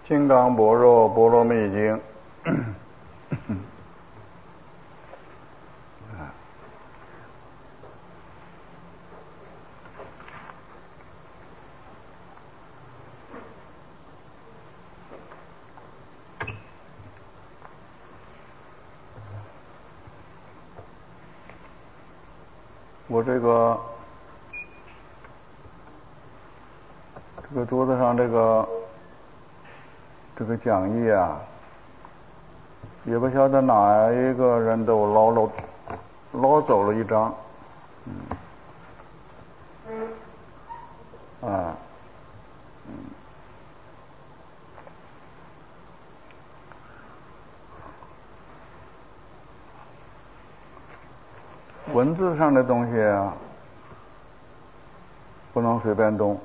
金刚般若波罗蜜经我这个桌子上这个讲义啊，也不晓得哪一个人都捞走了一张，文字上的东西啊，不能随便动，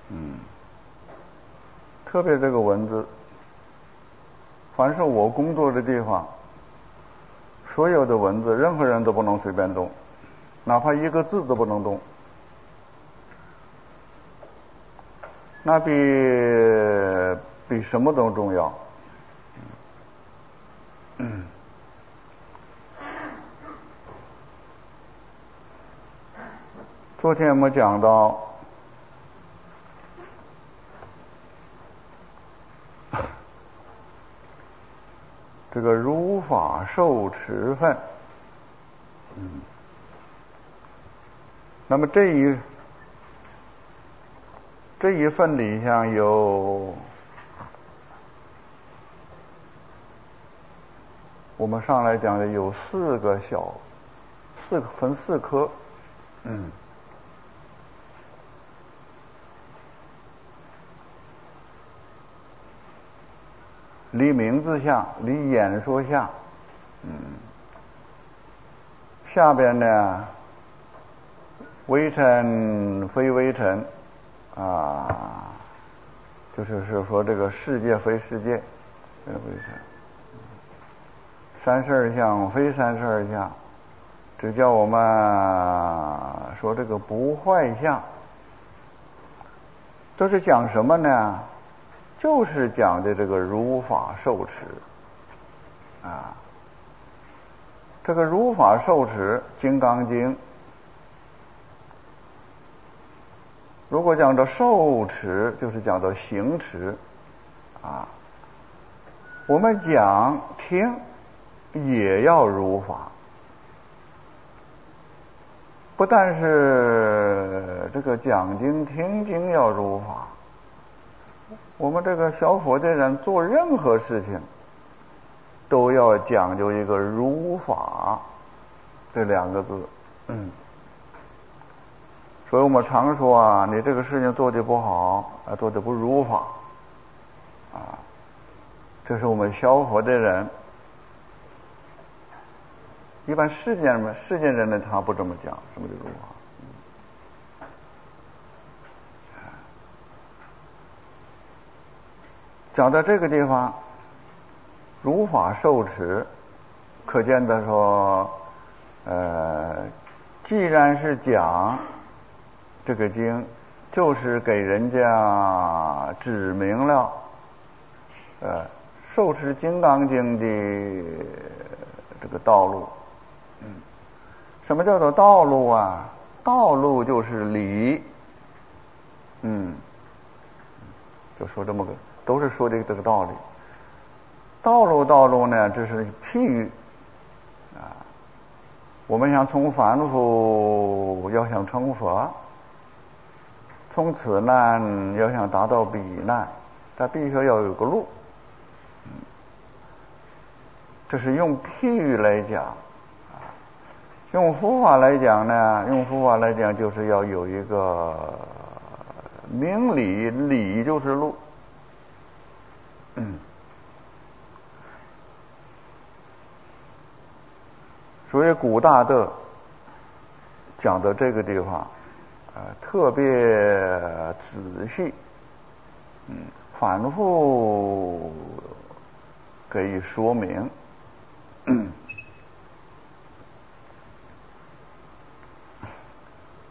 特别这个文字，凡是我工作的地方，所有的文字，任何人都不能随便动，哪怕一个字都不能动，那比什么都重要。昨天我们讲到这个如法受持分，那么这一份里向有我们上来讲的有四科，离名字相，离演说相，下边呢，微尘非微尘，就是说这个世界非世界，微尘，三十二相非三十二相，只叫我们说这个不坏相，都是讲什么呢？就是讲的这个如法受持这个如法受持金刚经，如果讲到受持，就是讲到行持我们讲听也要如法，不但是这个讲经听经要如法，我们这个小佛的人做任何事情都要讲究一个如法这两个字。所以我们常说你这个事情做得不好做得不如法这是我们小佛的人，一般世间人呢他不这么讲，什么叫如法？讲到这个地方，如法受持，可见的说，既然是讲这个经，就是给人家指明了，受持金刚经的这个道路。什么叫做道路啊？道路就是理。就说这么个。都是说的这个道理。道路呢，这是譬喻我们想从凡夫要想成佛，从此难要想达到彼难，它必须要有个路。这是用譬喻来讲用佛法来讲呢，就是要有一个明理，理就是路。所以古大德讲到这个地方特别仔细反复给予说明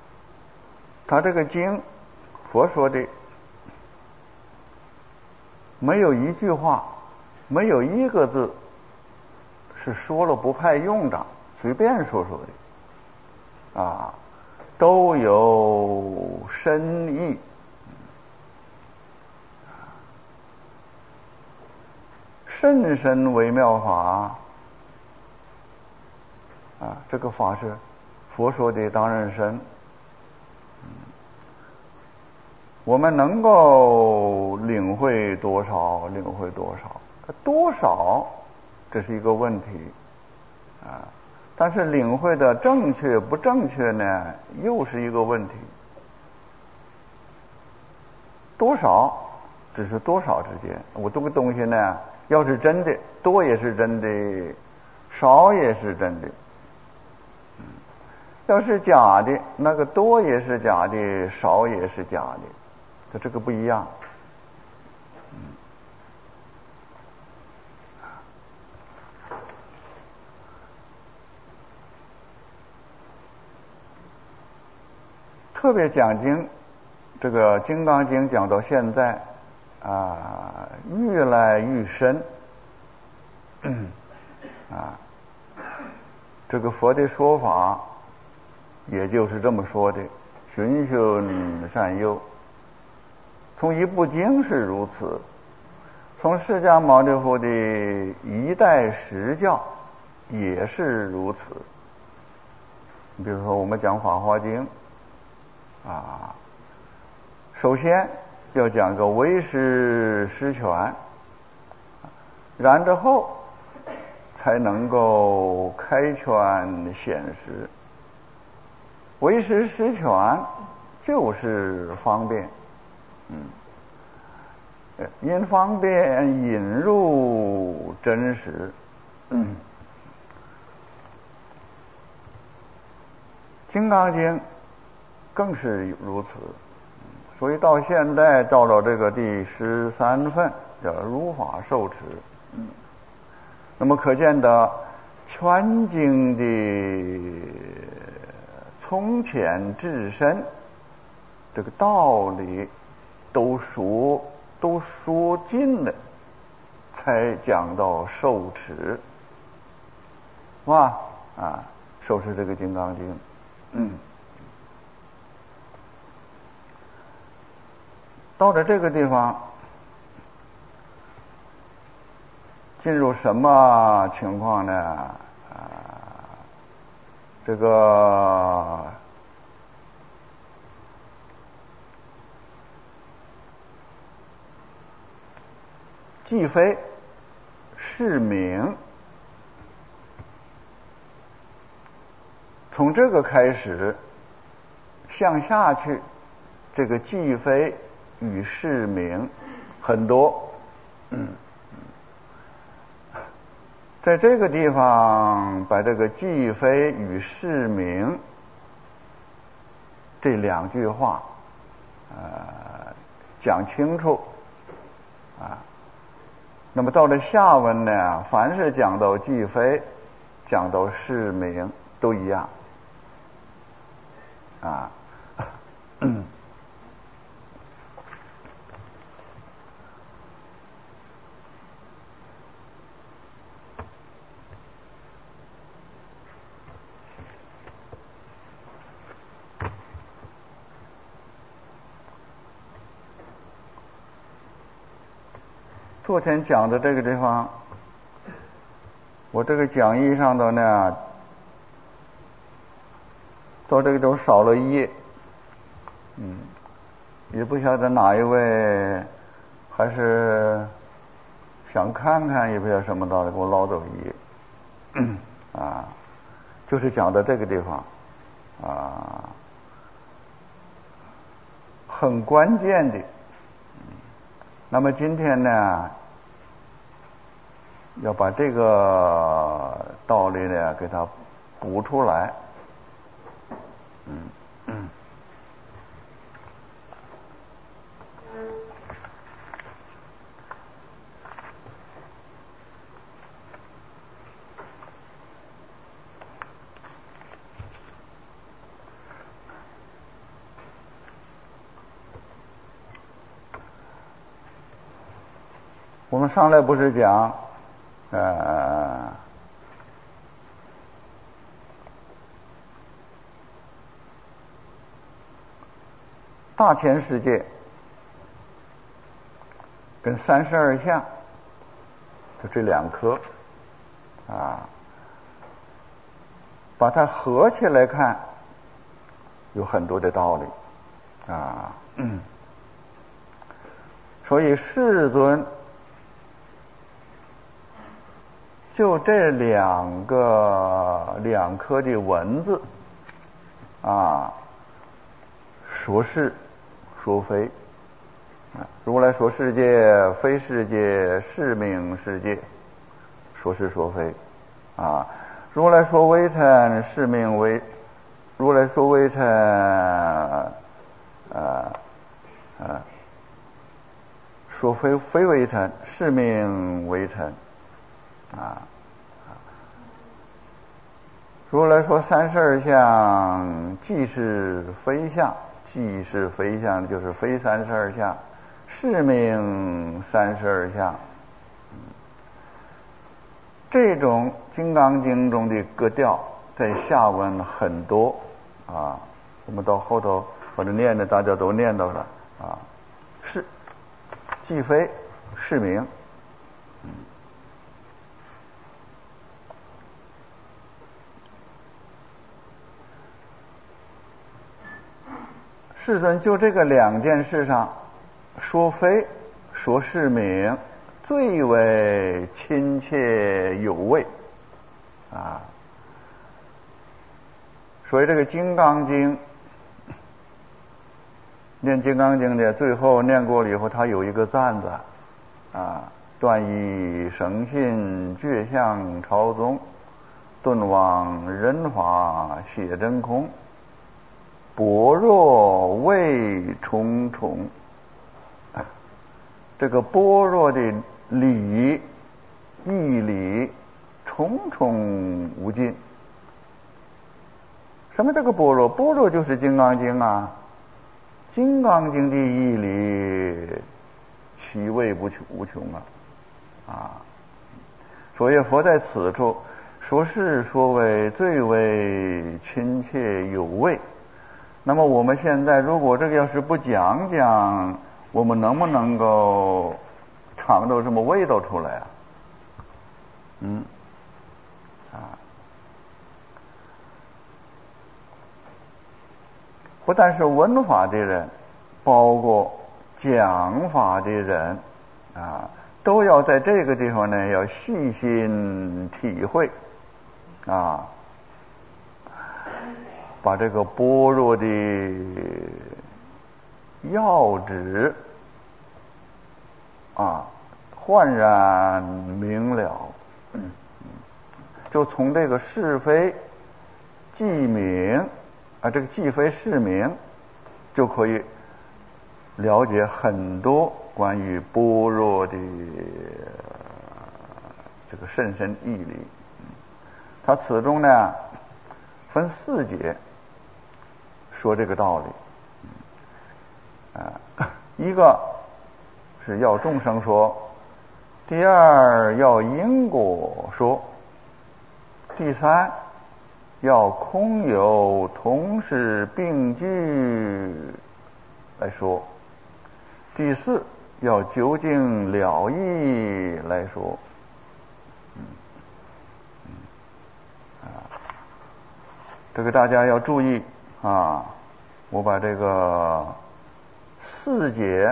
他这个经佛说的没有一句话，没有一个字是说了不派用的，随便说说的啊，都有深意。甚深微妙法啊，这个法是佛说的当然深。我们能够领会多少，领会多少，多少这是一个问题啊。但是领会的正确不正确呢，又是一个问题。多少只是多少之间，我这个东西呢，要是真的，多也是真的，少也是真的。要是假的，那个多也是假的，少也是假的，这个不一样。特别讲经，这个《金刚经》讲到现在啊，越来越深啊。这个佛的说法，也就是这么说的：循循善诱。从一部经是如此，从释迦牟尼佛的一代实教也是如此。比如说，我们讲《法华经》啊，首先要讲个为师实权，然之后才能够开权显实。为师实权就是方便，因方便引入真实。金刚经更是如此，所以到现在到了这个第13份叫如法受持。那么可见的全经的从浅至深，这个道理都说尽了，才讲到受持，是吧？啊，受持这个金刚经。到了这个地方，进入什么情况呢？这个既非是名，从这个开始向下去，这个既非与是名很多。在这个地方把这个既非与是名这两句话讲清楚啊。那么到了下文呢，凡是讲到既非，讲到是名都一样啊。昨天讲的这个地方，我这个讲义上头呢，到这个都少了一页，也不晓得哪一位还是想看看，也不晓得什么道理，给我捞走一页啊，就是讲的这个地方啊，很关键的。那么今天呢，要把这个道理呢给它补出来。 我们上来不是讲大千世界跟32相，就这两颗把它合起来看，有很多的道理所以世尊就这两颗的文字说是说非如来说世界非世界，是名世界，说是说非如来说微尘，是名微，如来说微尘说非微尘，是名微尘如来说32相，即是非相，即是非相就是非32相，是名32相。这种《金刚经》中的格调在下文很多我们到后头或者念的大家都念到了是即非是名世尊就这个两件事上说非说是名最为亲切有味所以这个《金刚经》念《金刚经》的最后念过了以后，他有一个赞子断以生信觉相超宗，顿往人法写真空，般若味重重。这个般若的理义理重重无尽。什么这个般若？般若就是《金刚经》《金刚经》的义理其味无穷所以佛在此处说是说为最为亲切有味。那么我们现在如果这个要是不讲讲，我们能不能够尝到什么味道出来不但是闻法的人，包括讲法的人都要在这个地方呢要细心体会把这个般若的要旨焕然明了就从这个是非记名这个既非是名就可以了解很多关于般若的这个甚深义理。它此中呢分4节说这个道理一个是要众生说，第二要因果说，第三要空有同时并具来说，第四要究竟了义来说这个大家要注意我把这个4节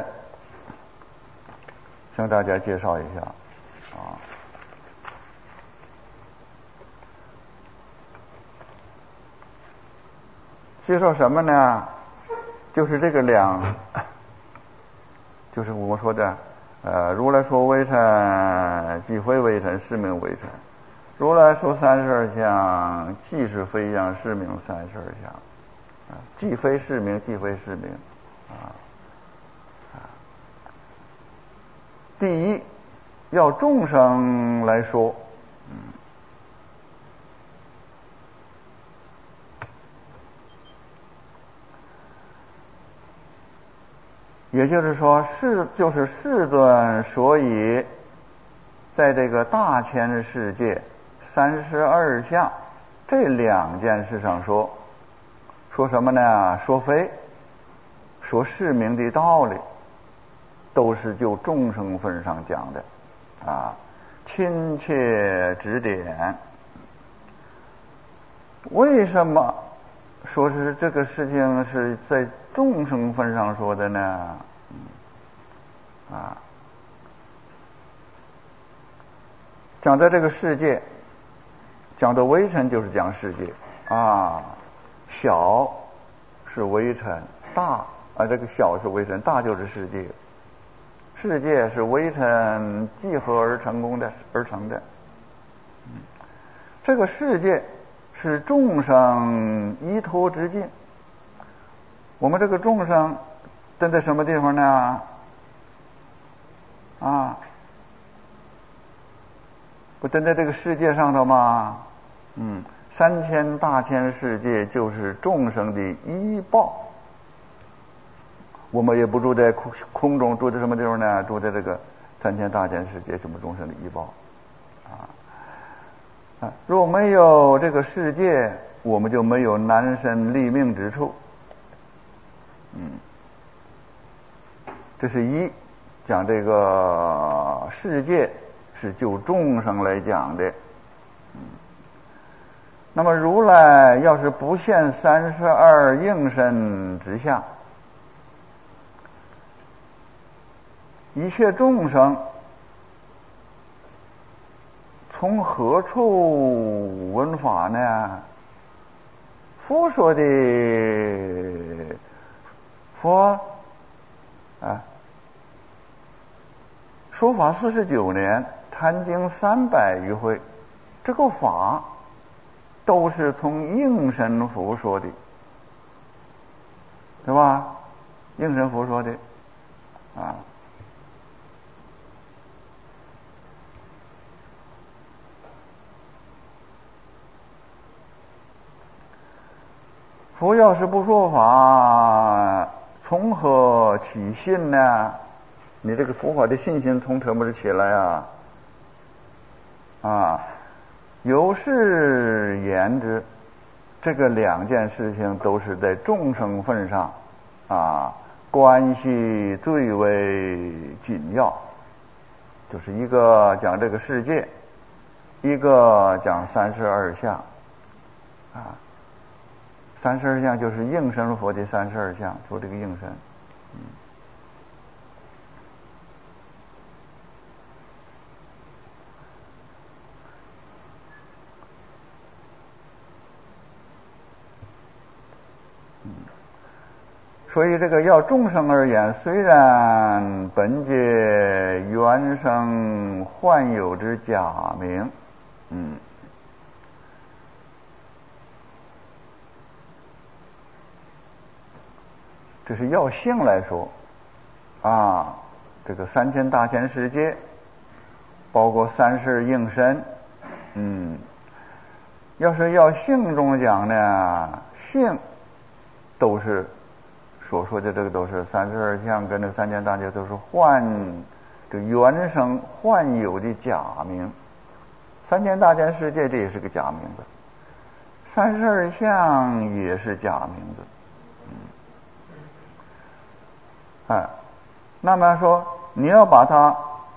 向大家介绍一下介绍什么呢？就是这个就是我们说的如来说微尘，即非微尘，是名微尘。如来说32相，即是非相，是名32相既非是名，既非是名第一要众生来说也就是说就是世尊所以在这个大千世界32相这2件事上说什么呢？说非，说释明的道理，都是就众生分上讲的啊，亲切指点。为什么说是这个事情是在众生分上说的呢？讲的这个世界，讲的微尘就是讲世界啊，小是微尘，大这个小是微尘，大就是世界。世界是微尘集合而成的。这个世界是众生依托之境。我们这个众生登在什么地方呢？不登在这个世界上头吗？3000大千世界就是众生的依报。我们也不住在空中，住在什么地方呢？住在这个3000大千世界，什么众生的依报若没有这个世界，我们就没有难身立命之处。这是一讲这个世界是就众生来讲的。那么如来要是不现32应身之相，一切众生从何处闻法呢？佛说的佛说法49年，谈经300余回，这个法都是从应身佛说的，对吧？应身佛说的佛要是不说法，从何起信呢？你这个佛法的信心从什么时起来由是言之，这个2件事情都是在众生分上关系最为紧要，就是一个讲这个世界，一个讲32相32相就是应身佛的32相，说这个应身所以这个要众生而言，虽然本界原生幻有之假名这是要性来说这个3000大千世界包括32应身要是要性中讲呢，性都是所说的这个都是32相跟这个3000大千都是这原生幻有的假名。3000大千世界这也是个假名字，32相也是假名字那么说你要把它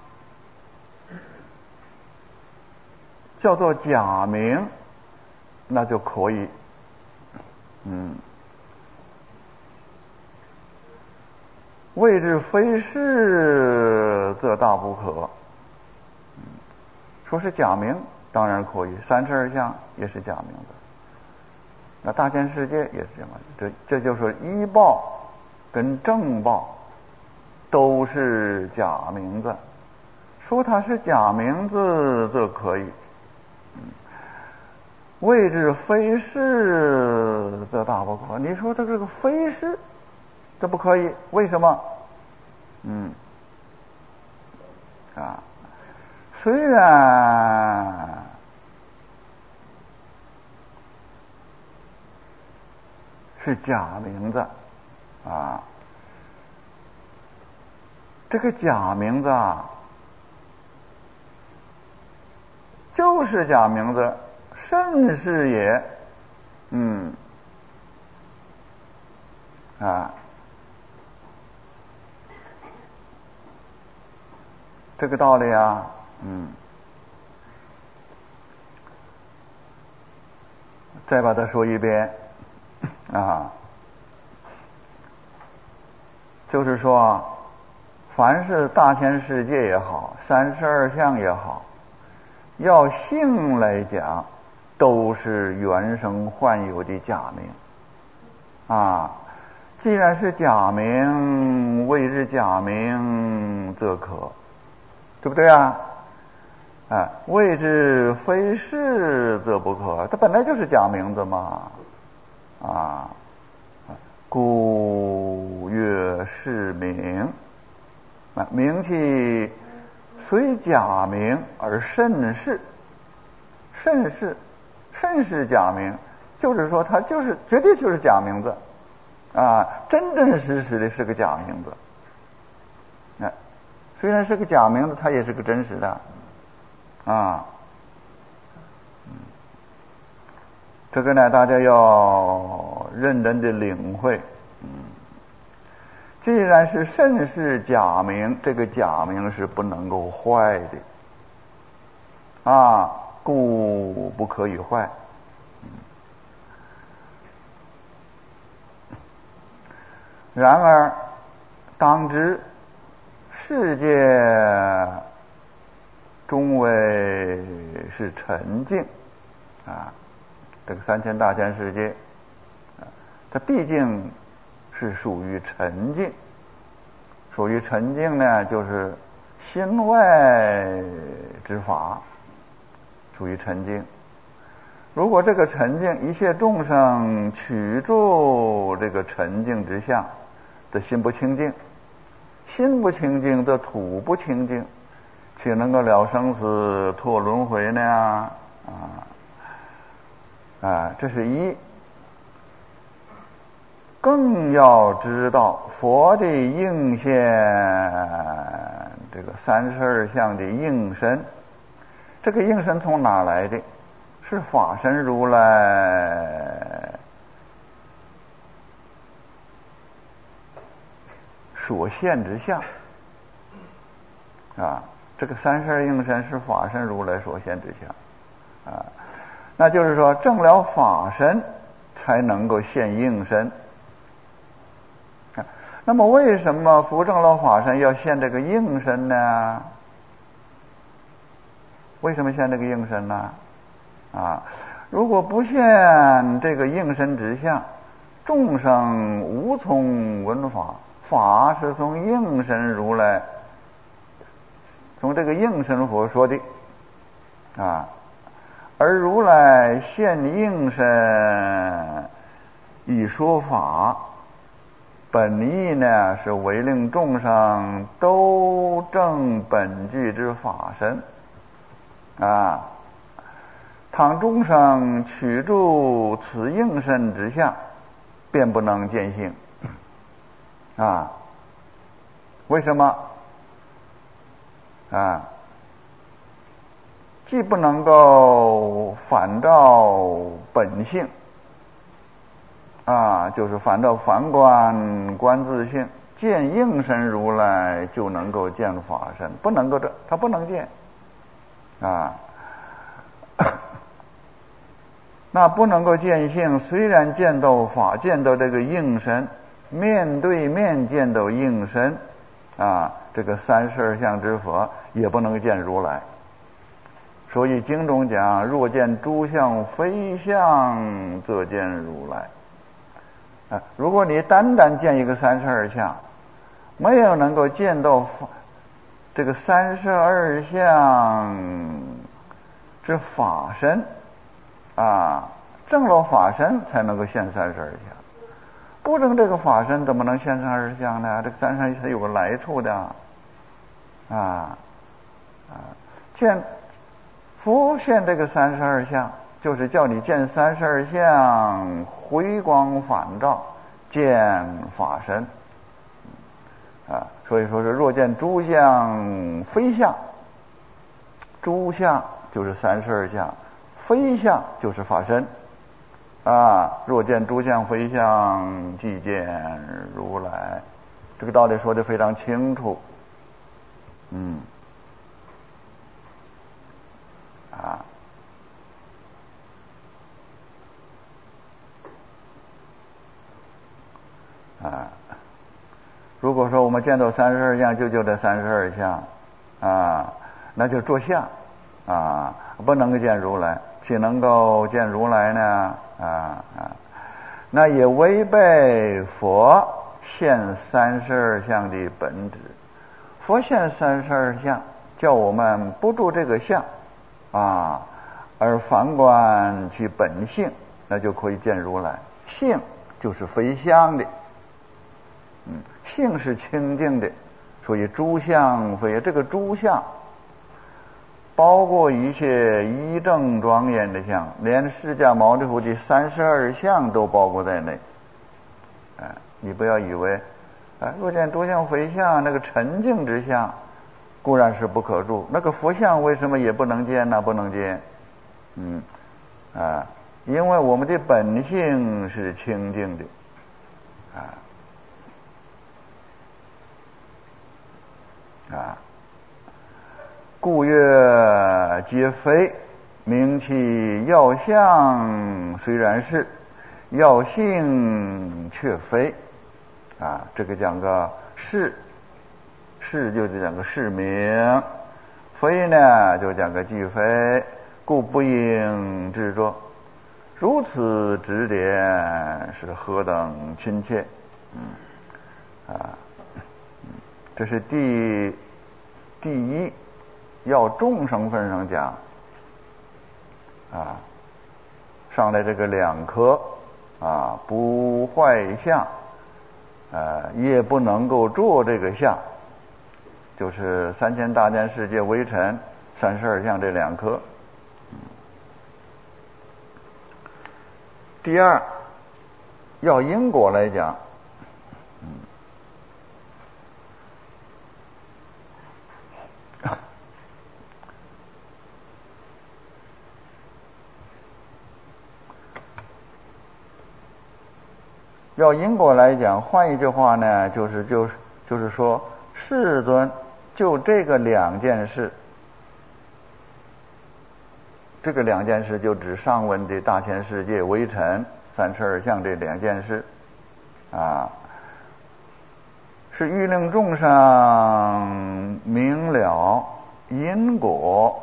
叫做假名，那就可以谓之非是则大不可说是假名当然可以，32相也是假名字，那大千世界也是这样，这就是依报跟正报都是假名字，说它是假名字则可以谓之非是则大不可。你说这个非是这不可以，为什么虽然是假名字这个假名字就是假名字，甚是也。这个道理啊，再把它说一遍啊，就是说，凡是大千世界也好，32相也好，要性来讲，都是原生幻有的假名啊。既然是假名，谓之假名则可，对不对啊？谓之非是则不可，它本来就是假名字嘛，故曰是名，名气虽假名而甚是，甚是假名，就是说它就是绝对就是假名字真真实实的是个假名字。虽然是个假名字，它也是个真实的这个呢，大家要认真的领会。既然是甚是假名，这个假名是不能够坏的故不可以坏。然而当知世界终为是沉静这个3000大千世界它毕竟是属于沉静。属于沉静呢，就是心外之法，属于沉静。如果这个沉静，一切众生取住这个沉静之相，则心不清净，心不清净则土不清净，岂能够了生死脱轮回呢？这是一。更要知道佛的应现，这个32相的应身，这个应身从哪来的？是法身如来所现之相这个32应身是法身如来所现之相那就是说证了法身才能够现应身。那么为什么扶正了法身要现这个应身呢？为什么现这个应身呢？如果不现这个应身之相，众生无从闻法，法是从应身如来，从这个应身佛说的而如来现应身以说法，本意呢是为令众生都证本具之法身倘众生取住此应身之相，便不能见性为什么既不能够反照本性就是反照凡观自性，见应身如来就能够见法身，不能够他不能见那不能够见性，虽然见到法，见到这个应身，面对面见到应身这个32相之佛也不能见如来。所以经中讲，若见诸相非相，则见如来如果你单单见一个32相，没有能够见到这个32相之法身证了法身才能够现32相，不证这个法身怎么能现32相呢？这个32相它有个来处的见佛现这个32相，就是叫你见32相回光返照，见法身所以说是若见诸相非相，诸相就是32相，非相就是法身。若见诸相非相，即见如来。这个道理说得非常清楚。如果说我们见到32相，就这32相那就着相不能够见如来，岂能够见如来呢？那也违背佛现32相的本质。佛现32相，叫我们不住这个相而反观其本性，那就可以见如来。性就是非相的，性是清净的，所以诸相非。这个诸相包括一切一正庄严的相，连释迦牟尼佛的32相都包括在内。你不要以为若见诸相非相，那个沉静之相固然是不可住，那个佛相为什么也不能见呢？不能见。因为我们的本性是清净的故曰皆非，名其要相虽然是，要性却非。这个讲个是就是讲个是名，非呢就讲个即非，故不应执着。如此指点是何等亲切。这是第一，要众生分上讲上来这个两颗不坏相也不能够着这个相，就是3000大千世界微尘32相这两颗。第二，要因果来讲，要因果来讲，换一句话呢，就是说，世尊就这个两件事，这个两件事就指上文的大千世界微尘32相这两件事是欲令众生明了因果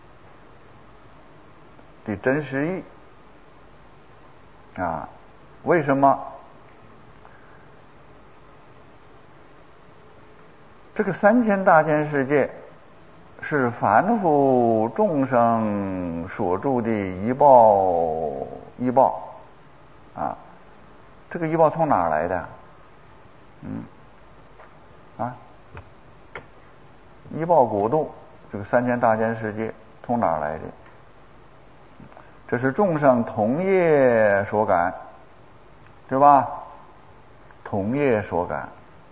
的真实义为什么？这个3000大千世界是凡夫众生所住的依报这个依报从哪儿来的？依报果度，这个3000大千世界从哪儿来的？这是众生同业所感，对吧？同业所感。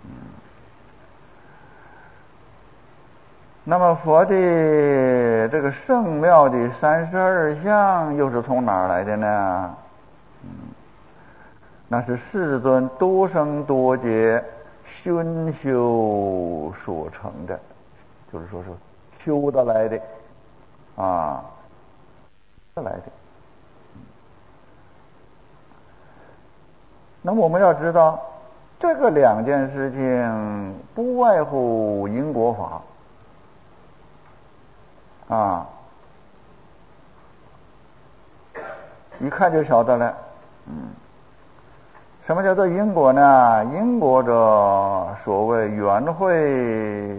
那么佛的这个圣妙的32相又是从哪儿来的呢？那是世尊多生多劫熏修所成的，就是说是修得来的得来的。那么我们要知道，这个两件事情不外乎因果法一看就晓得了。什么叫做因果呢？因果者，所谓缘会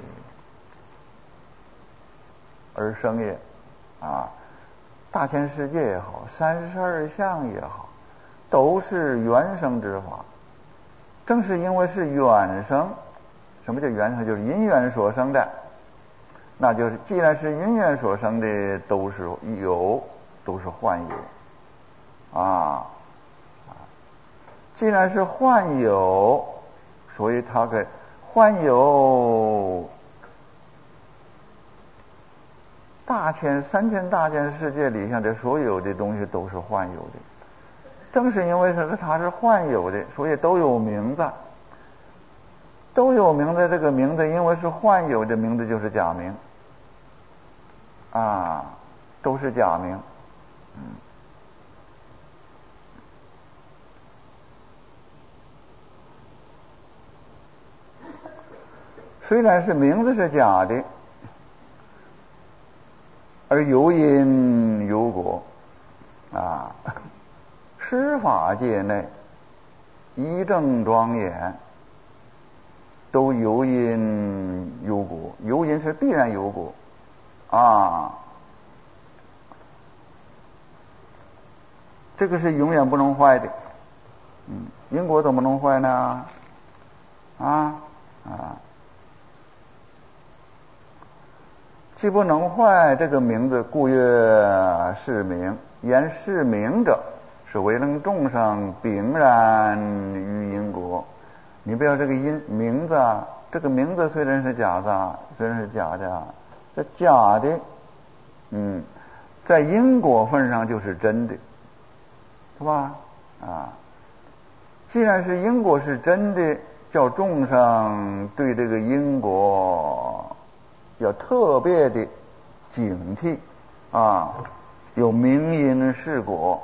而生也大千世界也好，32相也好，都是缘生之法。正是因为是缘生，什么叫缘生？就是因缘所生的。那就是既然是因缘所生的，都是有，都是幻有既然是幻有，所以它给幻有 3000大千世界里，像这所有的东西都是幻有的。正是因为它是幻有的，所以都有名字，都有名字。这个名字因为是幻有的名字，就是假名啊，都是假名。虽然是名字是假的，而有因有果啊。十法界内一正庄严，都有因有果。有因是必然有果啊，这个是永远不能坏的。因果怎么能坏呢？既不能坏，这个名字故曰是名。言是名者，是为能众生秉然于因果。你不要这个名字啊，这个名字虽然是假的，这假的，在因果份上就是真的，是吧？既然是因果是真的，叫众生对这个因果要特别的警惕啊，有明因是果。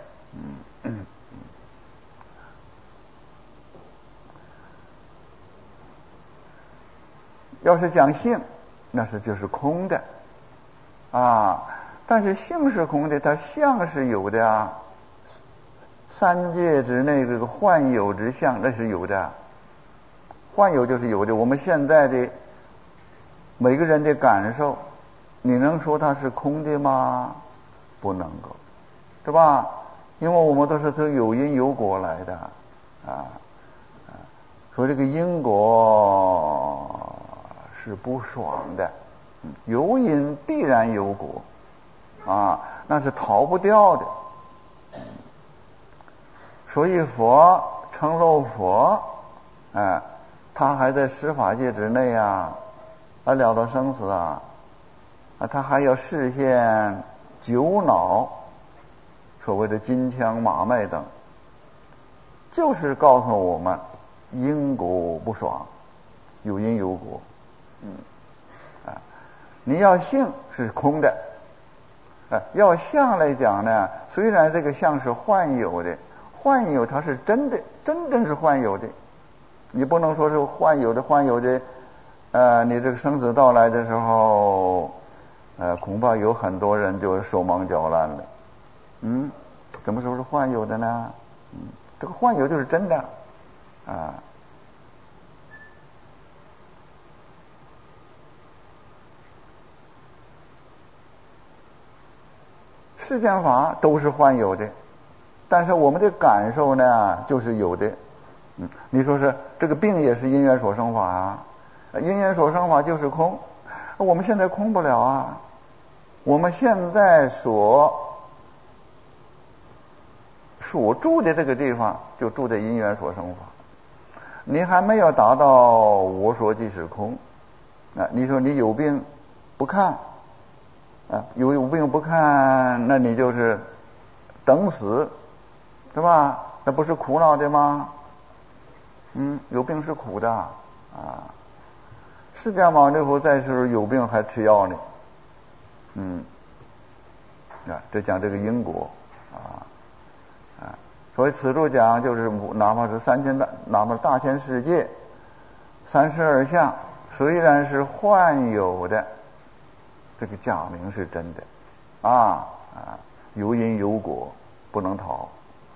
要是讲性，那就是空的啊。但是性是空的，它相是有的啊。三界之内这个幻有之相，那是有的。幻有就是有的。我们现在的每个人的感受，你能说它是空的吗？不能够，对吧？因为我们都是从有因有果来的所以这个因果是不爽的，有因必然有果那是逃不掉的。所以佛成了佛，他还在十法界之内还了到生死他还要示现九脑，所谓的金枪马脉等，就是告诉我们因果不爽，有因有果。你要性是空的，要相来讲呢，虽然这个相是幻有的，幻有它是真的，真正是幻有的。你不能说是幻有的，你这个生死到来的时候，恐怕有很多人就手忙脚乱了。怎么说是幻有的呢？这个幻有就是真的世间法都是幻有的，但是我们的感受呢，就是有的。你说是这个病也是因缘所生法因缘所生法就是空，我们现在空不了我们现在所住的这个地方，就住在因缘所生法。你还没有达到我所即是空你说你有病不看有病不看，那你就是等死，是吧？那不是苦恼的吗？有病是苦的释迦牟尼佛在世有病还吃药呢。这讲这个因果所以此处讲就是哪怕是哪怕大千世界32相，虽然是幻有的，这个假名是真的有因有果，不能逃。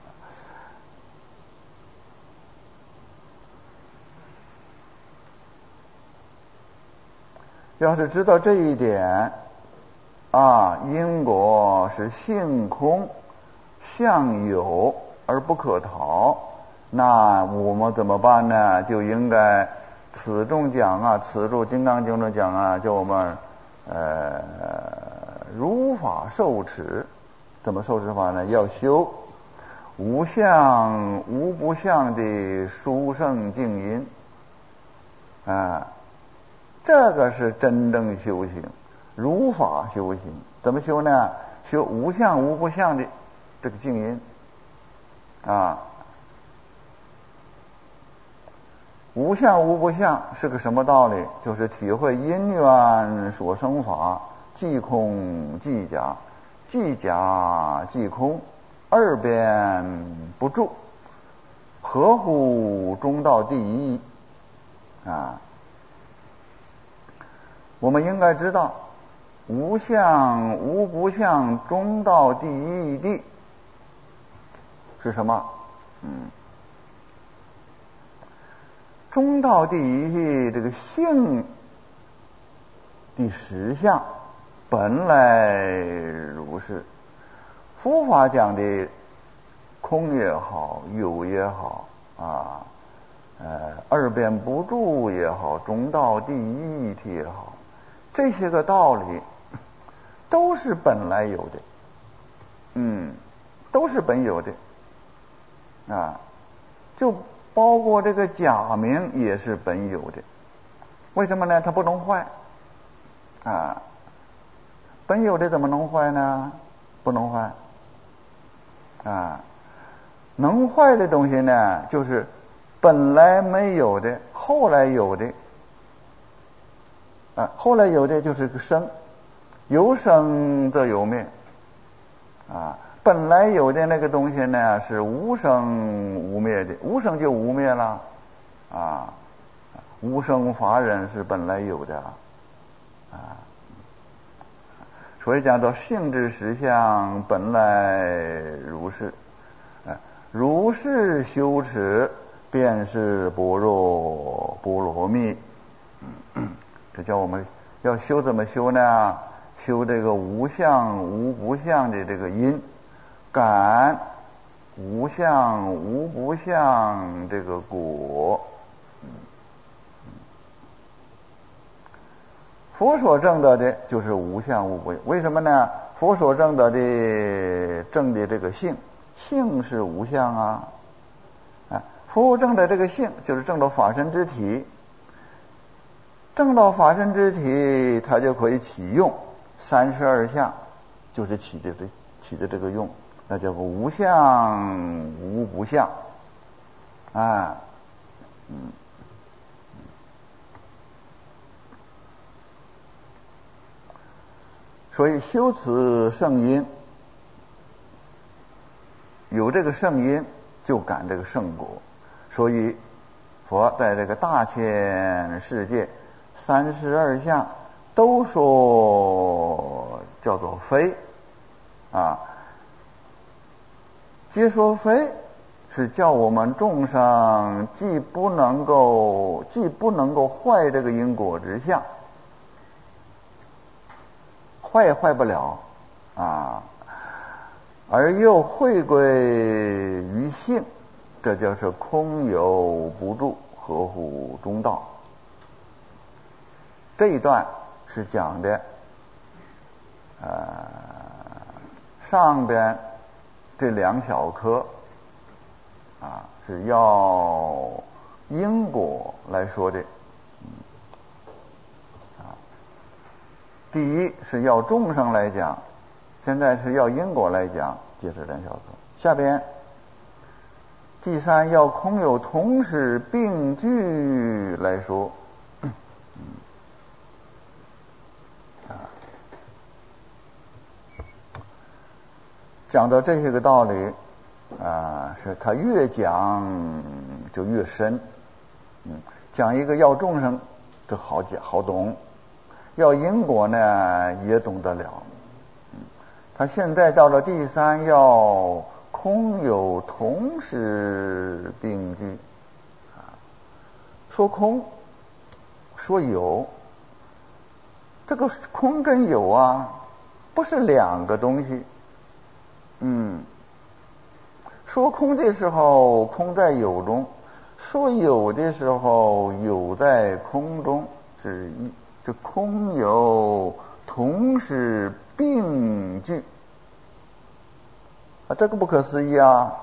要是知道这一点因果是性空相有而不可逃，那我们怎么办呢？就应该此中讲此处金刚经中讲叫我们如法受持。怎么受持法呢？要修无相无不相的殊胜净音这个是真正修行。 如法修行，怎么修呢？修无相无不相的这个静音啊。无相无不相是个什么道理？就是体会因缘所生法，即空即假，即假即空，二边不住，合乎中道第一义啊。我们应该知道，无相无不相中道第一义是什么？中道第一义这个性第十相本来如是。佛法讲的空也好，有也好啊，二边不住也好，中道第一义体也好，这些个道理都是本来有的，都是本有的啊，就包括这个假名也是本有的。为什么呢？它不能坏啊，本有的怎么能坏呢？不能坏啊。能坏的东西呢，就是本来没有的，后来有的啊。后来有的就是个生，有生则有灭啊。本来有的那个东西呢，是无生无灭的，无生就无灭了啊。无生法忍是本来有的啊。所以讲到性质实相本来如是，如是修持便是般若波罗蜜。这叫我们要修怎么修呢？修这个无相无不相的这个因，感无相无不相这个果。佛所证得的就是无相无不相。为什么呢？佛所证得的证的这个性是无相啊。佛证的这个性就是证到法身之体，证到法身之体，它就可以起用32相，就是起的这个用，那叫做无相无不相啊。所以修此圣因，有这个圣因就感这个圣果。所以佛在这个大千世界32相都说叫做非啊。皆说非是叫我们众生既不能够坏这个因果之相，坏不了啊，而又回归于性，这就是空有不住，合乎中道。这一段是讲的上边这2小科啊，是要因果来说的。第一是要众生来讲，现在是要因果来讲，这是2小科。下边第3要空有同时并具来说。讲到这些个道理是他越讲就越深。讲一个要众生这好讲好懂，要因果呢也懂得了。他现在到了第3要空有同时并具说空说有，这个空跟有啊不是2个东西。说空的时候空在有中，说有的时候有在空中，是一。这空有同时并具这个不可思议啊。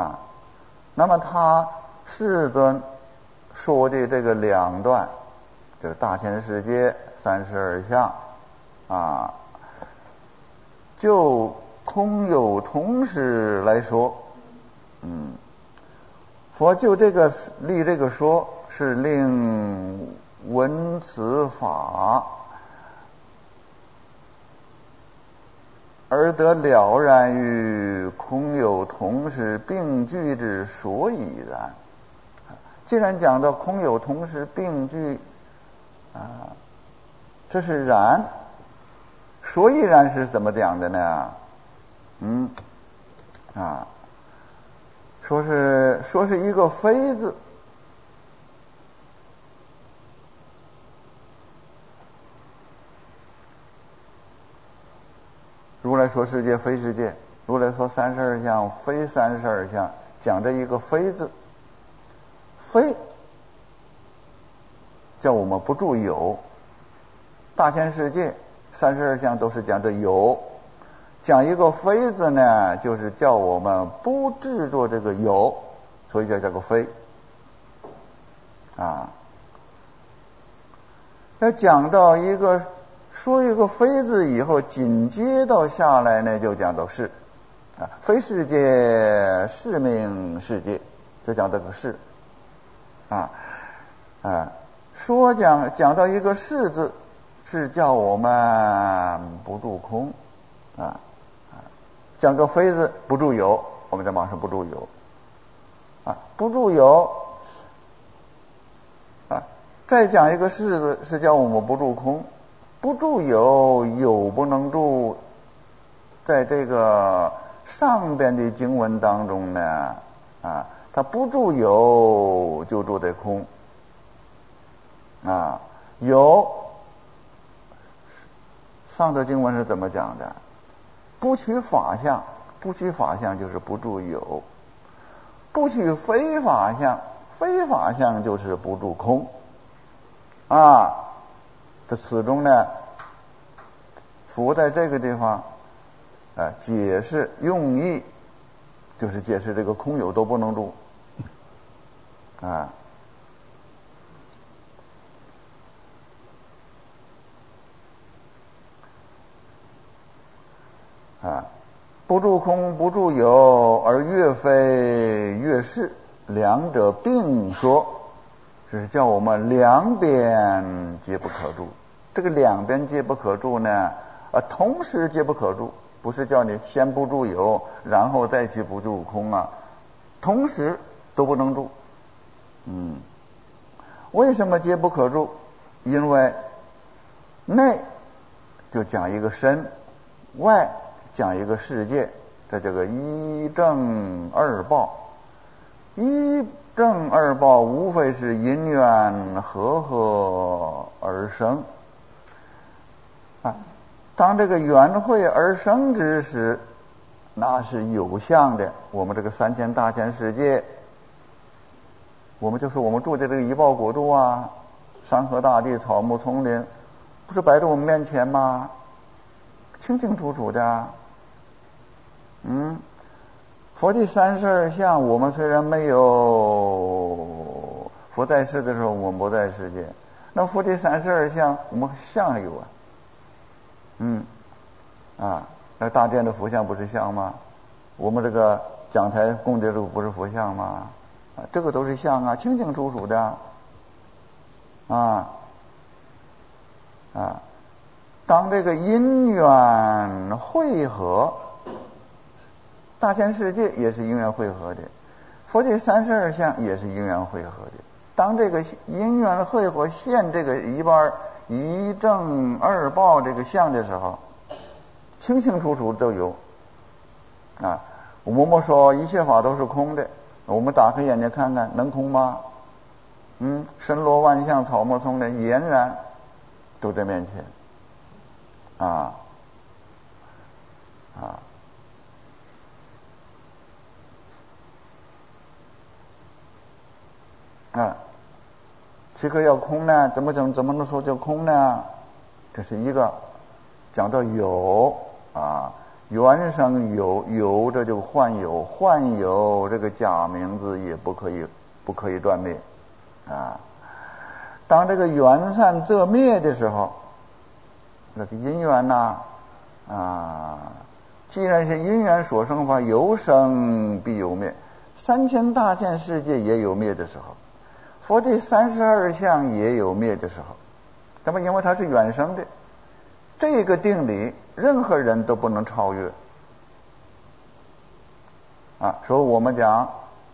那么他世尊说的这个2段这个大千世界32相啊，就空有同时来说，佛就这个立这个说，是令闻此法而得了然于空有同时并具之所以然。既然讲到空有同时并具这是然，所以然是怎么讲的呢？说是一个非字，如来说世界非世界，如来说32相非32相，讲这一个非字，非叫我们不住有，大千世界32相都是讲的有，讲一个非字呢，就是叫我们不执着这个有，所以叫这个非要讲到说一个非字以后，紧接到下来呢，就讲到是非世界是名世界，就讲这个是说讲到一个是字，是叫我们不住空讲个非字不住有，我们在马上不住有不住有再讲一个是字，是叫我们不住空，不住有，有不能住，在这个上边的经文当中呢它不住有就住在空有上头经文是怎么讲的？不取法相，不取法相就是不住有，不取非法相，非法相就是不住空这此中呢，佛在这个地方解释用意，就是解释这个空有都不能住不住空不住有，而越非越是，两者并说，是叫我们两边皆不可住。这个两边皆不可住呢同时皆不可住，不是叫你先不住有，然后再去不住空同时都不能住为什么皆不可住？因为内就讲一个身，外讲一个世界，这叫个一正二报。一正二报无非是因缘和合而生当这个缘会而生之时，那是有相的。我们这个3000大千世界，我们就说我们住在这个一报国度山河大地草木丛林，不是摆在我们面前吗？清清楚楚的佛的32相，我们虽然没有佛在世的时候我们不在世界，那佛的32相我们相有那大殿的佛像不是像吗？我们这个讲台供的这个不是佛像吗？这个都是像清清楚楚的当这个因缘汇合，大千世界也是因缘汇合的，佛的32相也是因缘汇合的。当这个因缘汇合现这个一半一正二报这个相的时候，清清楚楚都有我们说一切法都是空的，我们打开眼睛看看，能空吗？身罗万象草木丛林俨然都在面前此刻要空呢，怎么能说叫空呢？这是一个讲到有原生有这就幻有这个假名字也不可以断灭当这个缘散则灭的时候，这个因缘呐，既然是因缘所生法，有生必有灭，3000大千世界也有灭的时候，佛的32相也有灭的时候。那么因为它是原生的，这个定理任何人都不能超越所以我们讲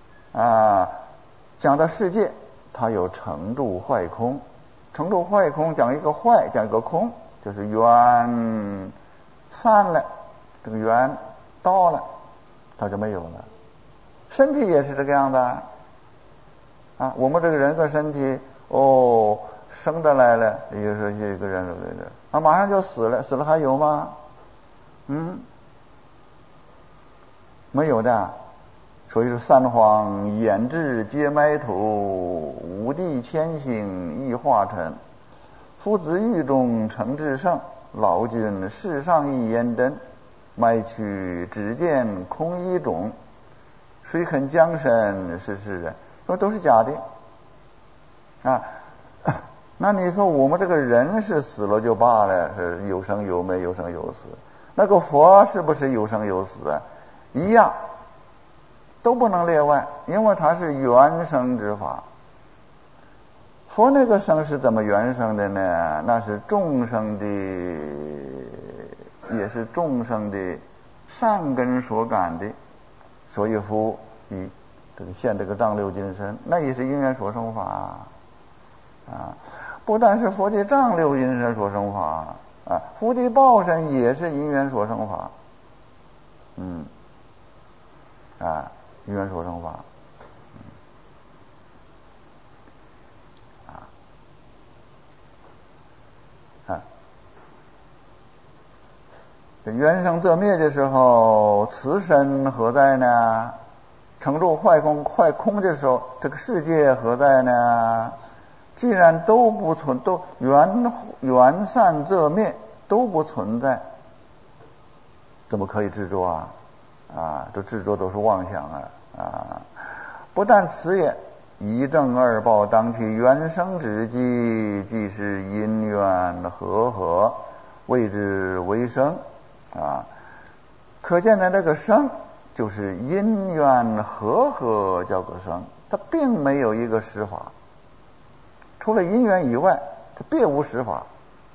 讲到世界，它有成住坏空，成住坏空讲一个坏，讲一个空，就是缘散了，这个缘到了，它就没有了。身体也是这个样的我们这个人的身体生的来了，也就是一个人马上就死了，死了还有吗？没有的。所以说三皇衍至皆埋土，五帝千星亦化尘，夫子狱中成至圣，老君世上一言真，埋去只见空一种，谁肯将身是人？说都是假的那你说我们这个人是死了就罢了，是有生有灭，有生有死。那个佛是不是有生有死一样，都不能例外，因为它是原生之法。佛那个生是怎么原生的呢？那是众生的，也是众生的善根所感的。所以佛以这个现这个丈六金身，那也是因缘所生法不但是佛的丈六金身所生法佛的报身也是因缘所生法因缘所生法缘生则灭的时候，此身何在呢？成住坏空的时候，这个世界何在呢？既然都不存，都缘散则灭，都不存在，怎么可以执着这执着都是妄想不但此也，一正二报当其缘生之际，即是因缘和谓之为生可见的那个生就是因缘和叫个生，它并没有一个实法，除了因缘以外，它别无实法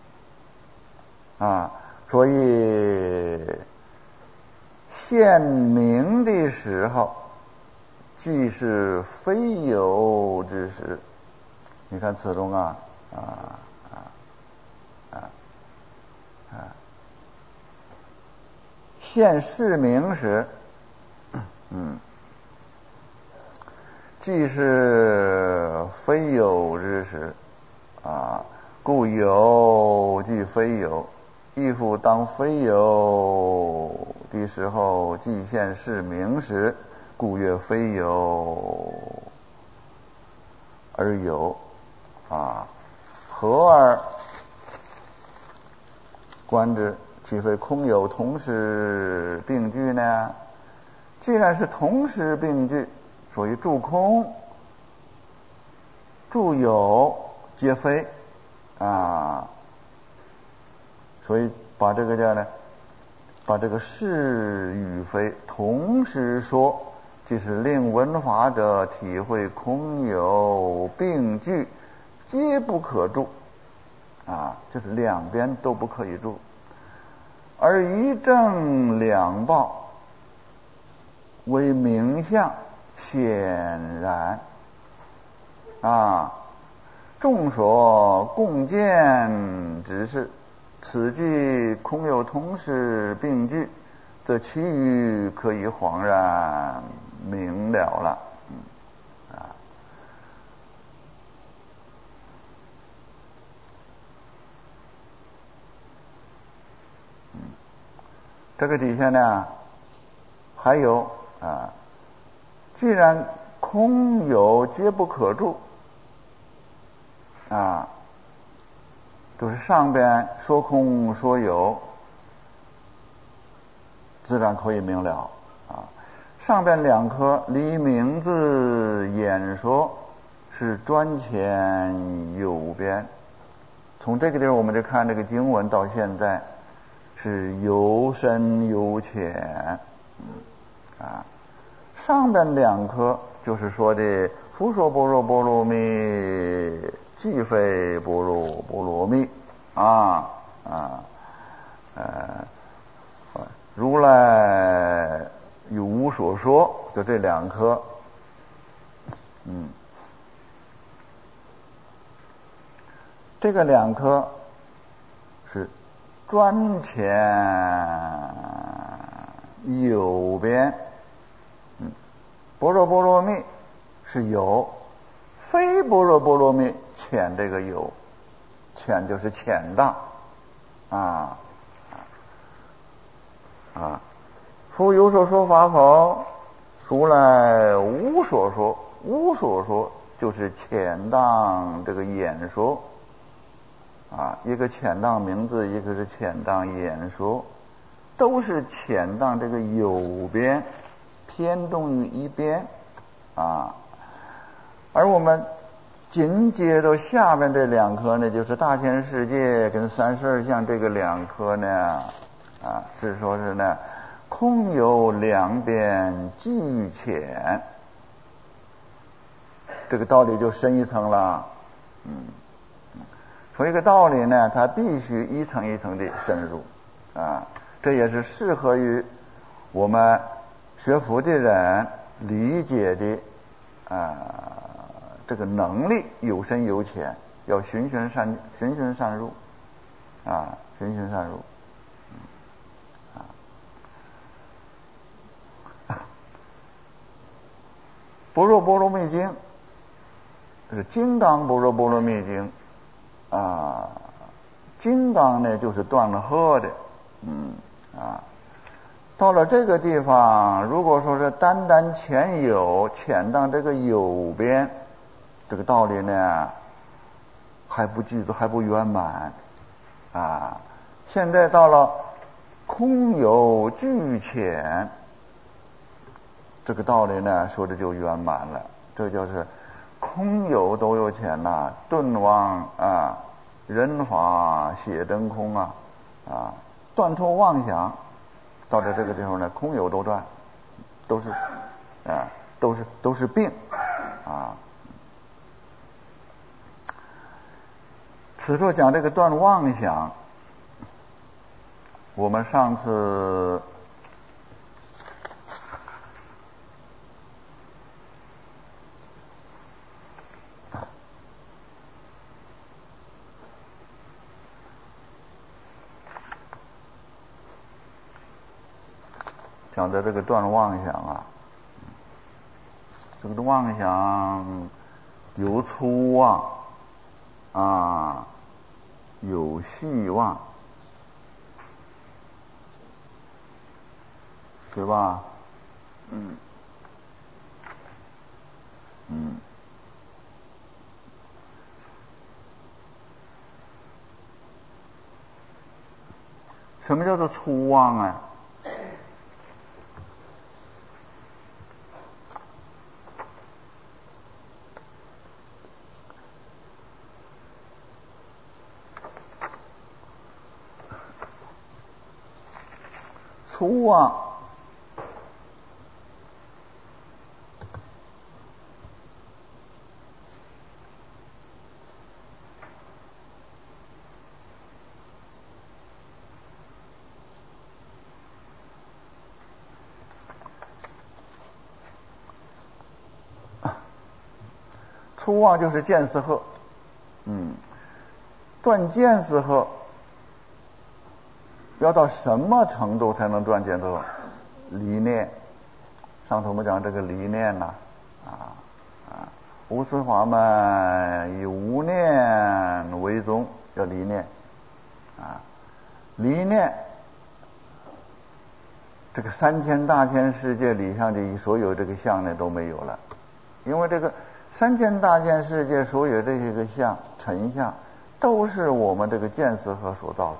所以现明的时候，即是非有之时。你看此中现世明时，即是非有之时故有即非有，亦复当非有的时候，即现世明时，故曰非有而有合而观之，岂非空有同时并具呢？既然是同时并具，所以住空住有皆非所以把这个叫呢，把这个是与非同时说，就是令闻法者体会空有并具，皆不可住就是两边都不可以住。而一正两报为明相显然众所共见之事，此即空有同时并具，则其余可以恍然明了这个底下呢还有既然空有皆不可住就是上边说空说有，自然可以明了上边两颗离名字演说是专浅有边。从这个地方我们就看这个经文到现在是有深有浅，上边两颗就是说的复说般若波罗蜜，即非般若波罗蜜如来有无所说，就这两颗。这个两颗是专浅有边。般若波罗蜜是有，非般若波罗蜜浅，这个有，浅就是浅荡复有所说法否？如来无所说。无所说就是浅荡这个演说一个浅荡名字，一个是浅荡演说，都是浅荡这个有边，偏重于一边而我们紧接着下面这两颗呢，就是大千世界跟32相这个两颗呢是说是呢空有两边俱浅，这个道理就深一层了。说一个道理呢，它必须一层一层的深入这也是适合于我们学佛的人理解的这个能力有深有浅，要循循善入循循善入般若波罗蜜经是金刚般若波罗蜜经金刚呢就是断了喝的到了这个地方，如果说是单单浅有，浅荡这个有边，这个道理呢还不具足，还不圆满现在到了空有俱浅，这个道理呢说的就圆满了。这就是空有都有浅顿忘人法写真空断除妄想。到了这个地方呢，空有都断，都是病此处讲这个断妄想，我们上次讲的这个断妄想这个妄想有粗妄有细妄，对吧？什么叫做粗妄粗妄粗妄就是见思惑断见思惑要到什么程度才能断见思惑？离念。上头我们讲这个离念无私法门以无念为宗，叫离念离念这个3000大千世界里上的所有这个相呢都没有了，因为这个3000大千世界所有这些个相尘相都是我们这个见思惑所造的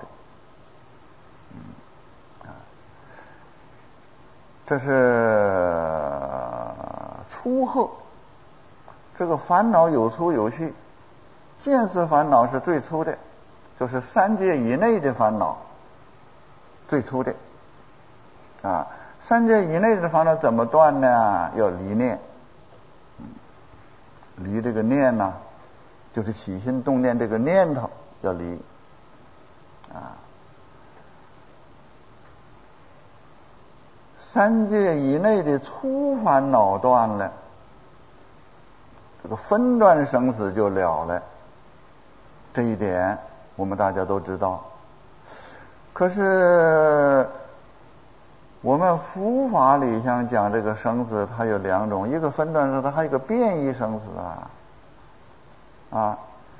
这是粗惑， 这个烦恼有粗有细，见思烦恼是最粗的，就是三界以内的烦恼最粗的啊。三界以内的烦恼怎么断呢？要离念，离这个念呢，就是起心动念这个念头要离啊。三界以内的粗烦恼断了，这个分段生死就了了，这一点我们大家都知道。可是我们佛法里想讲这个生死，它有两种，一个分段生死，还有一个变异生死啊。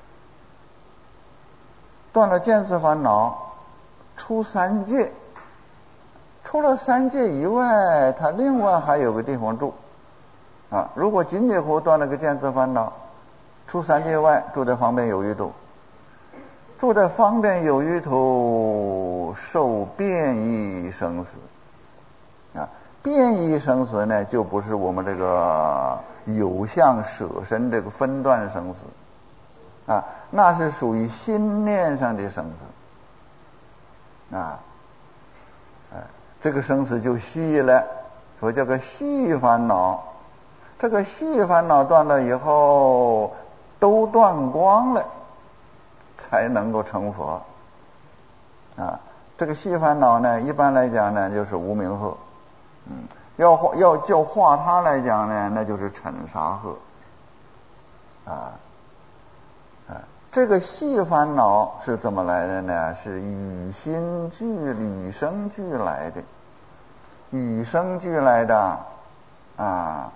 断了见思烦恼，出三界，除了三界以外，他另外还有个地方住啊。如果仅仅乎断了个见思烦恼，出三界外，住在方便有余土，住在方便有余土，受变异生死啊。变异生死呢，就不是我们这个有相舍身这个分段生死啊，那是属于心念上的生死啊。这个生死就细了，说叫个细烦恼。这个细烦恼断了以后，都断光了，才能够成佛啊。这个细烦恼呢，一般来讲呢，就是无明鹤，要叫化它来讲呢，那就是尘沙鹤啊。这个细烦恼是怎么来的呢？是与心俱、与生俱来的，与生俱来的啊。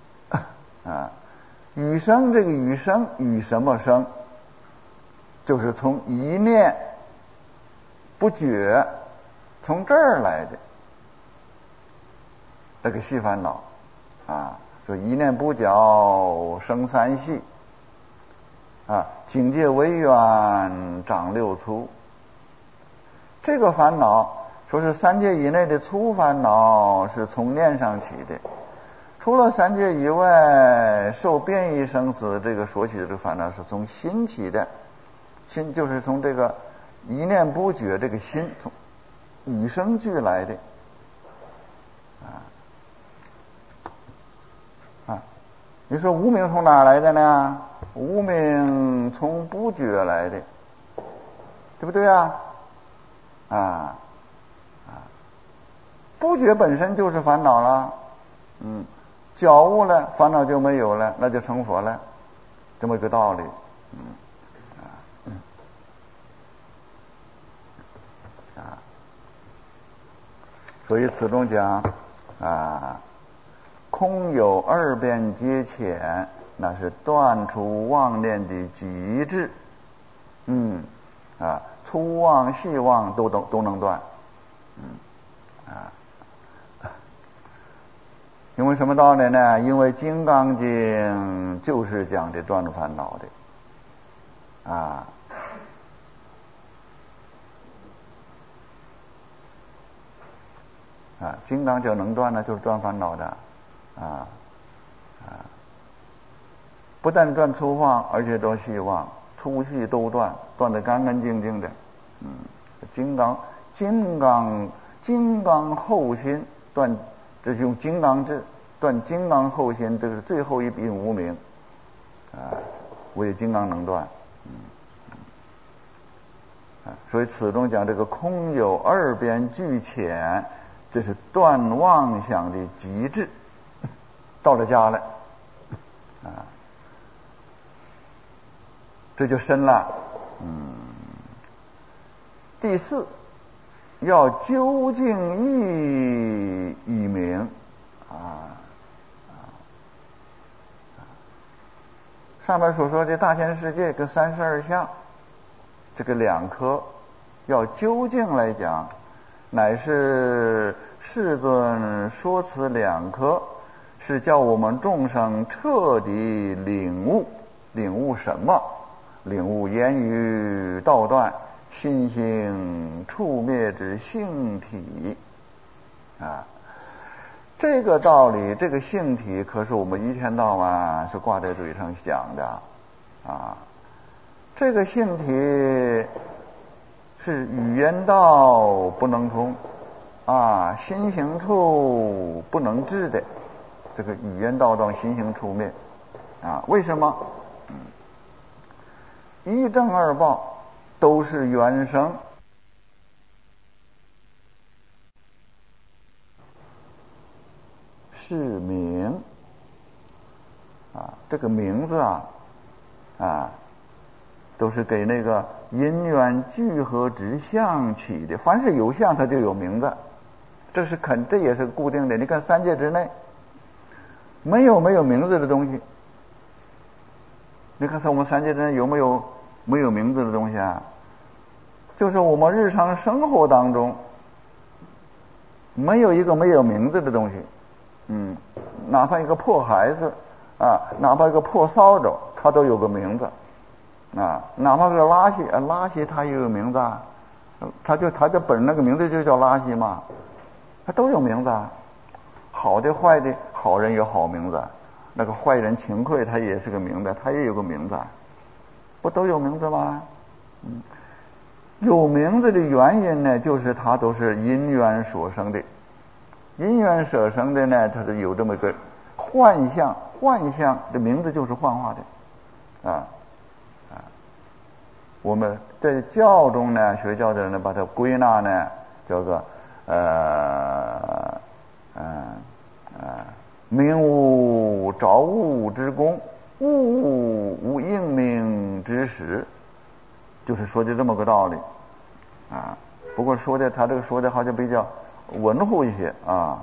与生，这个与生与什么生？就是从一念不觉，从这儿来的这个细烦恼啊。说一念不觉生三细啊，境界为远长六粗。这个烦恼说是三界以内的粗烦恼，是从念上起的。除了三界以外，受变异生死这个所起的这个烦恼是从心起的，心就是从这个一念不觉这个心，从与生俱来的啊。你说无明从哪来的呢？无明从不觉来的，对不对啊？不觉本身就是烦恼了，觉悟了，烦恼就没有了，那就成佛了，这么一个道理。所以此中讲空有二边皆浅，那是断除妄念的极致。粗妄细妄都能断。因为什么道理呢？因为《金刚经》就是讲的断烦恼的金刚就能断呢，就是断烦恼的不但断粗妄，而且断细妄，粗细都断，断得干干净净的。金刚后心断，这是用金刚智断金刚后心，这是最后一笔无明唯金刚能断。所以此中讲这个空有二边俱浅，这是断妄想的极致，到了家了这就深了。第四，要究竟义以明上面所说的大千世界跟32相，这个两科要究竟来讲，乃是世尊说此两科，是叫我们众生彻底领悟什么？领悟言语道断心性触灭之性体这个道理，这个性体，可是我们一天到晚是挂在嘴上讲的啊。这个性体是语言道不能通啊，心行处不能治的。这个语言道断，心行处灭啊。为什么？一正二报都是原生。是名啊，这个名字啊，都是给那个因缘聚合之相起的。凡是有相，它就有名字，这也是固定的。你看三界之内，没有名字的东西。你看在我们三界之内有没有名字的东西啊？就是我们日常生活当中，没有一个没有名字的东西。哪怕一个破孩子啊，哪怕一个破扫帚，它都有个名字啊。哪怕是垃圾它也有名字啊。它本那个名字就叫垃圾嘛，它都有名字啊。好的坏的，好人有好名字，那个坏人秦桧他也是个名字，他也有个名字，不都有名字吗？有名字的原因呢，就是它都是因缘所生的。因缘所生的呢，它是有这么一个幻象的名字就是幻化的我们在教中呢，学教的人呢，把它归纳呢，叫做名无着物之功，物无应名之始，就是说的这么个道理啊。不过他这个说的好像比较文乎一些啊。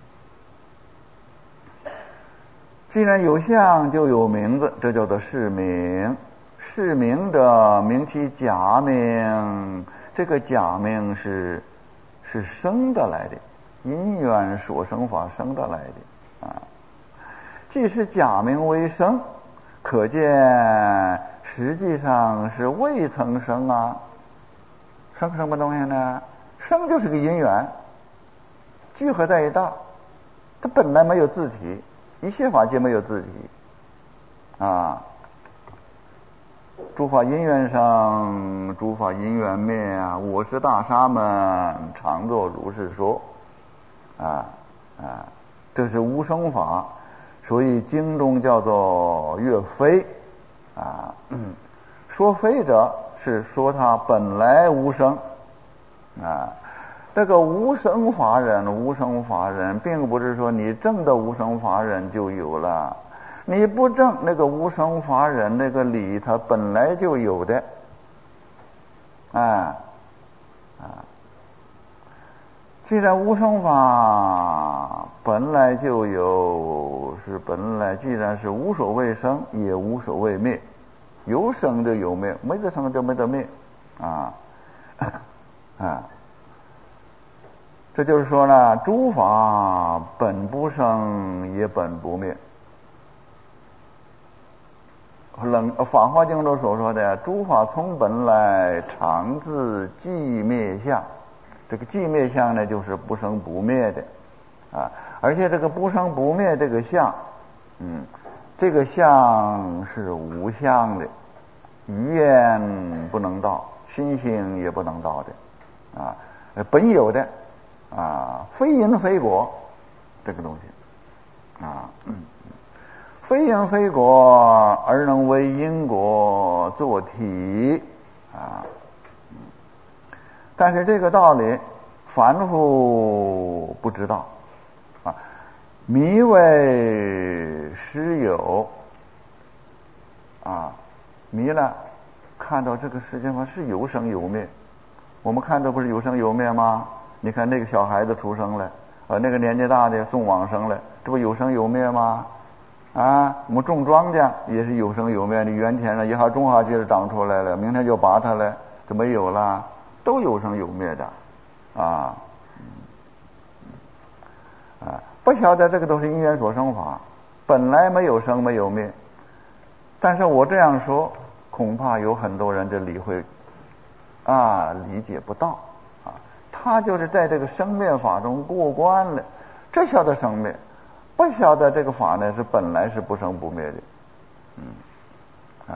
既然有相就有名字，这叫做是名。是名者名其假名，这个假名是生得来的，因缘所生法生得来的啊。既是假名为生，可见实际上是未曾生啊。生什么东西呢？生就是个因缘，聚合在一道，它本来没有自体，一切法皆没有自体啊。诸法因缘生，诸法因缘灭啊！我是大沙门，常作如是说这是无生法，所以经中叫做越非说非者是说它本来无生这个无生法忍并不是说你证的无生法忍就有了，你不证那个无生法忍那个理它本来就有的既然无生法本来就有，既然是无所谓生也无所谓灭，有生就有灭，没得生就没得灭这就是说呢，诸法本不生也本不灭。法华经中所说的诸法从本来常自寂灭相，这个寂灭相呢，就是不生不灭的而且这个不生不灭这个相这个相是无相的，语言不能到，心性也不能到的本有的非因非果，这个东西非因非果而能为因果做体但是这个道理凡夫不知道迷为实有迷了，看到这个世界上是有生有灭。我们看到不是有生有灭吗？你看那个小孩子出生了那个年纪大的送往生了，这不有生有灭吗？我们种庄稼也是有生有灭的，原田上一下种下去了长出来了，明天就拔它了，就没有了，都有生有灭的不晓得这个都是因缘所生法，本来没有生没有灭。但是我这样说，恐怕有很多人的理会理解不到他就是在这个生灭法中过关了， 这晓得生灭，不晓得这个法呢是本来是不生不灭的。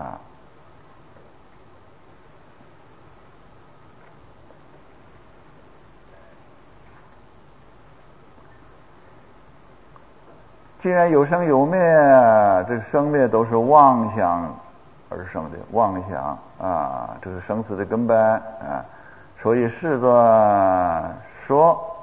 既然有生有灭，这个生灭都是妄想而生的，妄想这是生死的根本所以世尊说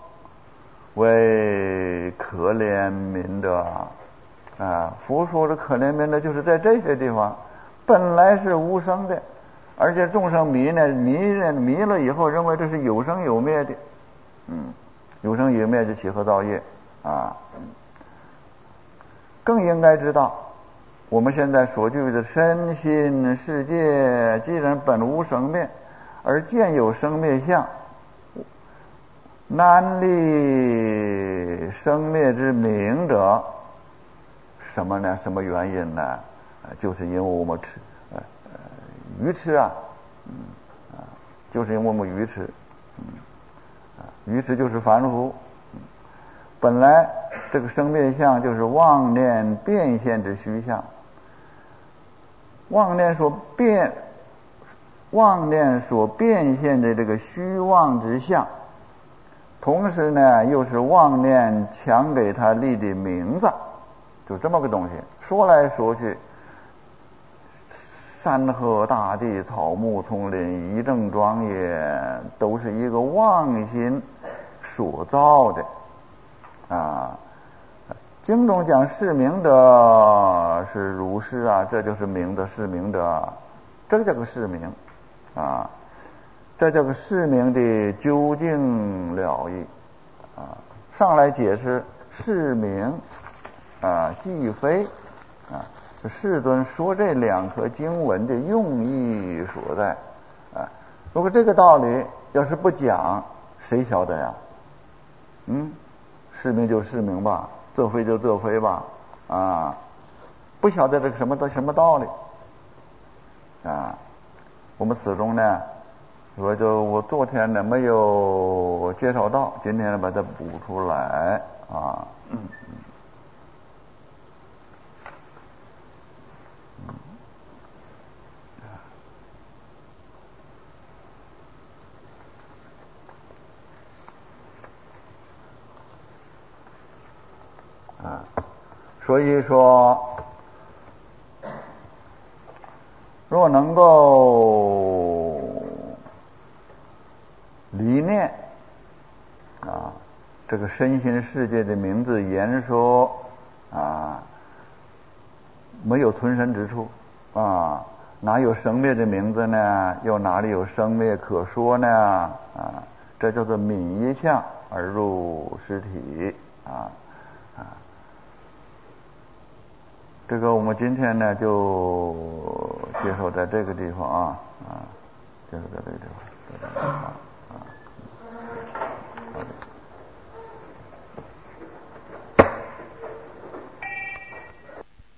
为可怜悯者佛说的可怜悯的就是在这些地方本来是无生的，而且众生迷了以后认为这是有生有灭的，有生有灭就起和造业更应该知道我们现在所具的身心世界既然本无生灭，而见有生灭相，难立生灭之名者，什么呢？什么原因呢？就是因为我们愚痴就是因为我们愚痴愚痴就是凡夫本来这个生灭相就是妄念变现之虚相，妄念所变现的这个虚妄之相，同时呢又是妄念强给他立的名字，就这么个东西。说来说去，山河大地草木丛林一正庄严，都是一个妄心所造的经中讲是名者是如是这就是名的是名者，这叫个是名这叫个是名的究竟了义上来解释是名即非世尊说这两颗经文的用意所在如果这个道理要是不讲，谁晓得呀？是名就是名吧，这非就这非吧不晓得这个什么道理我们始终呢我昨天呢没有介绍到，今天呢把它补出来所以说若能够理念这个身心世界的名字言说没有存身之处哪有生灭的名字呢？又哪里有生灭可说呢？这叫做泯一相而入实体这个我们今天呢就介绍在这个地方介绍在这个地方